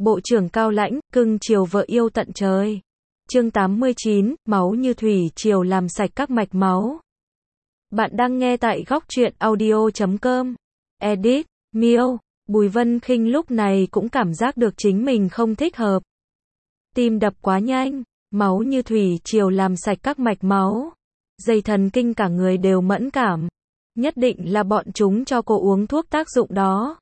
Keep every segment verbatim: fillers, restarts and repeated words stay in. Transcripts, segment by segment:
Bộ trưởng cao lãnh, cưng chiều vợ yêu tận trời. Chương tám mươi chín, máu như thủy triều làm sạch các mạch máu. Bạn đang nghe tại góc truyện audio chấm com. Edit, Miêu. Bùi Vân Khinh lúc này cũng cảm giác được chính mình không thích hợp. Tim đập quá nhanh, máu như thủy triều làm sạch các mạch máu. Dây thần kinh cả người đều mẫn cảm. Nhất định là bọn chúng cho cô uống thuốc tác dụng đó.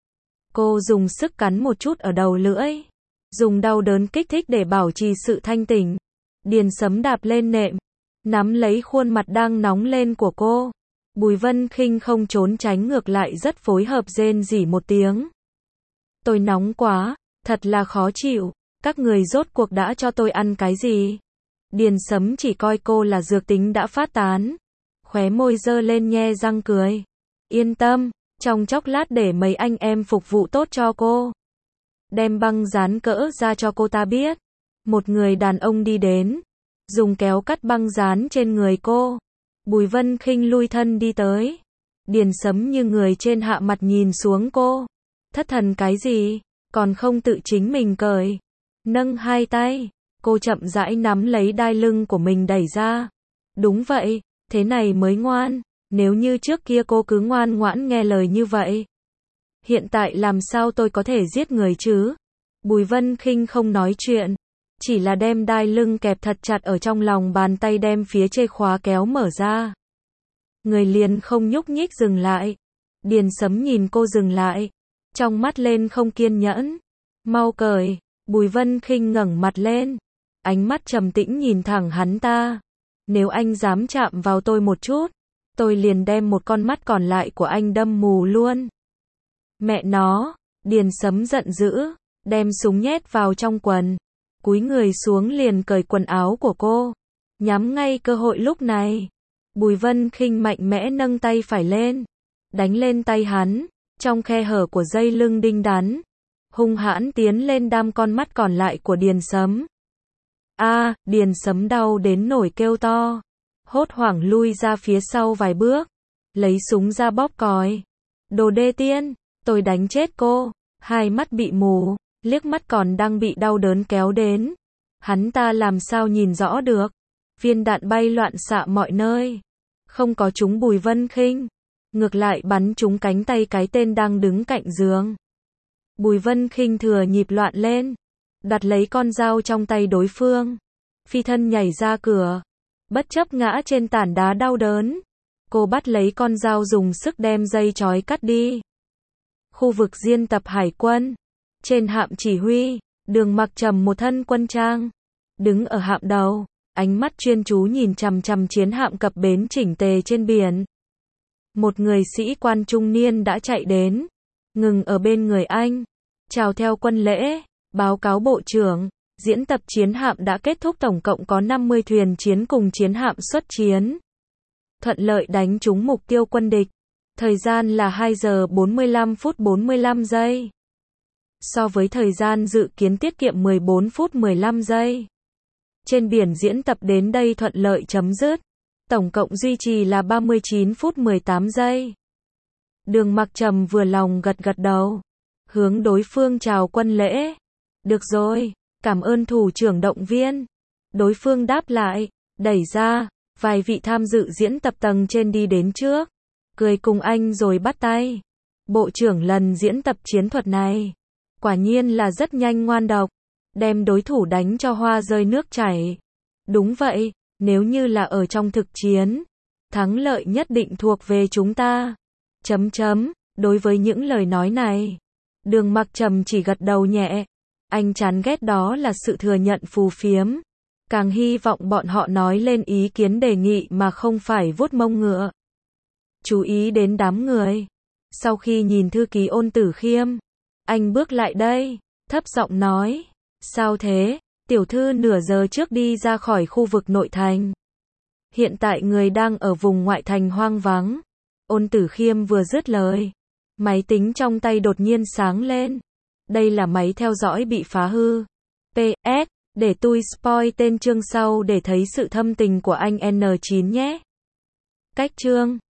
Cô dùng sức cắn một chút ở đầu lưỡi. Dùng đau đớn kích thích để bảo trì sự thanh tỉnh. Điền Sấm đạp lên nệm. Nắm lấy khuôn mặt đang nóng lên của cô. Bùi Vân Khinh không trốn tránh, ngược lại rất phối hợp, rên rỉ một tiếng. Tôi nóng quá, thật là khó chịu. Các người rốt cuộc đã cho tôi ăn cái gì? Điền Sấm chỉ coi cô là dược tính đã phát tán. Khóe môi giơ lên nhe răng cười. Yên tâm, trong chốc lát để mấy anh em phục vụ tốt cho cô. Đem băng dán cỡ ra cho cô ta biết. Một người đàn ông đi đến. Dùng kéo cắt băng dán trên người cô. Bùi Vân Khinh lui thân đi tới. Điền Sấm như người trên hạ mặt nhìn xuống cô. Thất thần cái gì? Còn không tự chính mình cởi. Nâng hai tay. Cô chậm rãi nắm lấy đai lưng của mình đẩy ra. Đúng vậy, thế này mới ngoan. Nếu như trước kia cô cứ ngoan ngoãn nghe lời như vậy. Hiện tại làm sao tôi có thể giết người chứ? Bùi Vân Khinh không nói chuyện. Chỉ là đem đai lưng kẹp thật chặt ở trong lòng bàn tay, đem phía chê khóa kéo mở ra. Người liền không nhúc nhích dừng lại. Điền Sấm nhìn cô dừng lại. Trong mắt lên không kiên nhẫn. Mau cởi. Bùi Vân Khinh ngẩng mặt lên. Ánh mắt trầm tĩnh nhìn thẳng hắn ta. Nếu anh dám chạm vào tôi một chút, tôi liền đem một con mắt còn lại của anh đâm mù luôn. Mẹ nó, Điền Sấm giận dữ, đem súng nhét vào trong quần. Cúi người xuống liền cởi quần áo của cô. Nhắm ngay cơ hội lúc này. Bùi Vân Khinh mạnh mẽ nâng tay phải lên. Đánh lên tay hắn, trong khe hở của dây lưng đinh đắn. Hung hãn tiến lên đâm con mắt còn lại của Điền Sấm. A, à, Điền Sấm đau đến nổi kêu to. Hốt hoảng lui ra phía sau vài bước. Lấy súng ra bóp còi. Đồ đê tiện, tôi đánh chết cô. Hai mắt bị mù, liếc mắt còn đang bị đau đớn kéo đến. Hắn ta làm sao nhìn rõ được. Viên đạn bay loạn xạ mọi nơi. Không có trúng Bùi Vân Khinh. Ngược lại bắn trúng cánh tay cái tên đang đứng cạnh giường. Bùi Vân Khinh thừa nhịp loạn lên. Đặt lấy con dao trong tay đối phương. Phi thân nhảy ra cửa. Bất chấp ngã trên tảng đá đau đớn. Cô bắt lấy con dao dùng sức đem dây chói cắt đi. Khu vực diên tập hải quân. Trên hạm chỉ huy, Đường Mặc Trầm một thân quân trang. Đứng ở hạm đầu, ánh mắt chuyên chú nhìn chằm chằm chiến hạm cập bến chỉnh tề trên biển. Một người sĩ quan trung niên đã chạy đến. Ngừng ở bên người anh. Chào theo quân lễ. Báo cáo bộ trưởng, diễn tập chiến hạm đã kết thúc, tổng cộng có năm mươi thuyền chiến cùng chiến hạm xuất chiến. Thuận lợi đánh trúng mục tiêu quân địch. Thời gian là hai giờ bốn mươi lăm phút bốn mươi lăm giây. So với thời gian dự kiến tiết kiệm mười bốn phút mười lăm giây. Trên biển diễn tập đến đây thuận lợi chấm dứt. Tổng cộng duy trì là ba mươi chín phút mười tám giây. Đường Mặc Trầm vừa lòng gật gật đầu. Hướng đối phương chào quân lễ. Được rồi, cảm ơn thủ trưởng động viên. Đối phương đáp lại, đẩy ra, vài vị tham dự diễn tập tầng trên đi đến trước. Cười cùng anh rồi bắt tay. Bộ trưởng, lần diễn tập chiến thuật này, quả nhiên là rất nhanh ngoan độc. Đem đối thủ đánh cho hoa rơi nước chảy. Đúng vậy, nếu như là ở trong thực chiến, thắng lợi nhất định thuộc về chúng ta. Chấm chấm, đối với những lời nói này, Đường Mặc Trầm chỉ gật đầu nhẹ. Anh chán ghét đó là sự thừa nhận phù phiếm. Càng hy vọng bọn họ nói lên ý kiến đề nghị mà không phải vuốt mông ngựa. Chú ý đến đám người. Sau khi nhìn thư ký Ôn Tử Khiêm, anh bước lại đây, thấp giọng nói. Sao thế? Tiểu thư nửa giờ trước đi ra khỏi khu vực nội thành. Hiện tại người đang ở vùng ngoại thành hoang vắng. Ôn Tử Khiêm vừa dứt lời, máy tính trong tay đột nhiên sáng lên. Đây là máy theo dõi bị phá hư. pê ét, để tôi spoil tên chương sau để thấy sự thâm tình của anh en chín nhé. Cách chương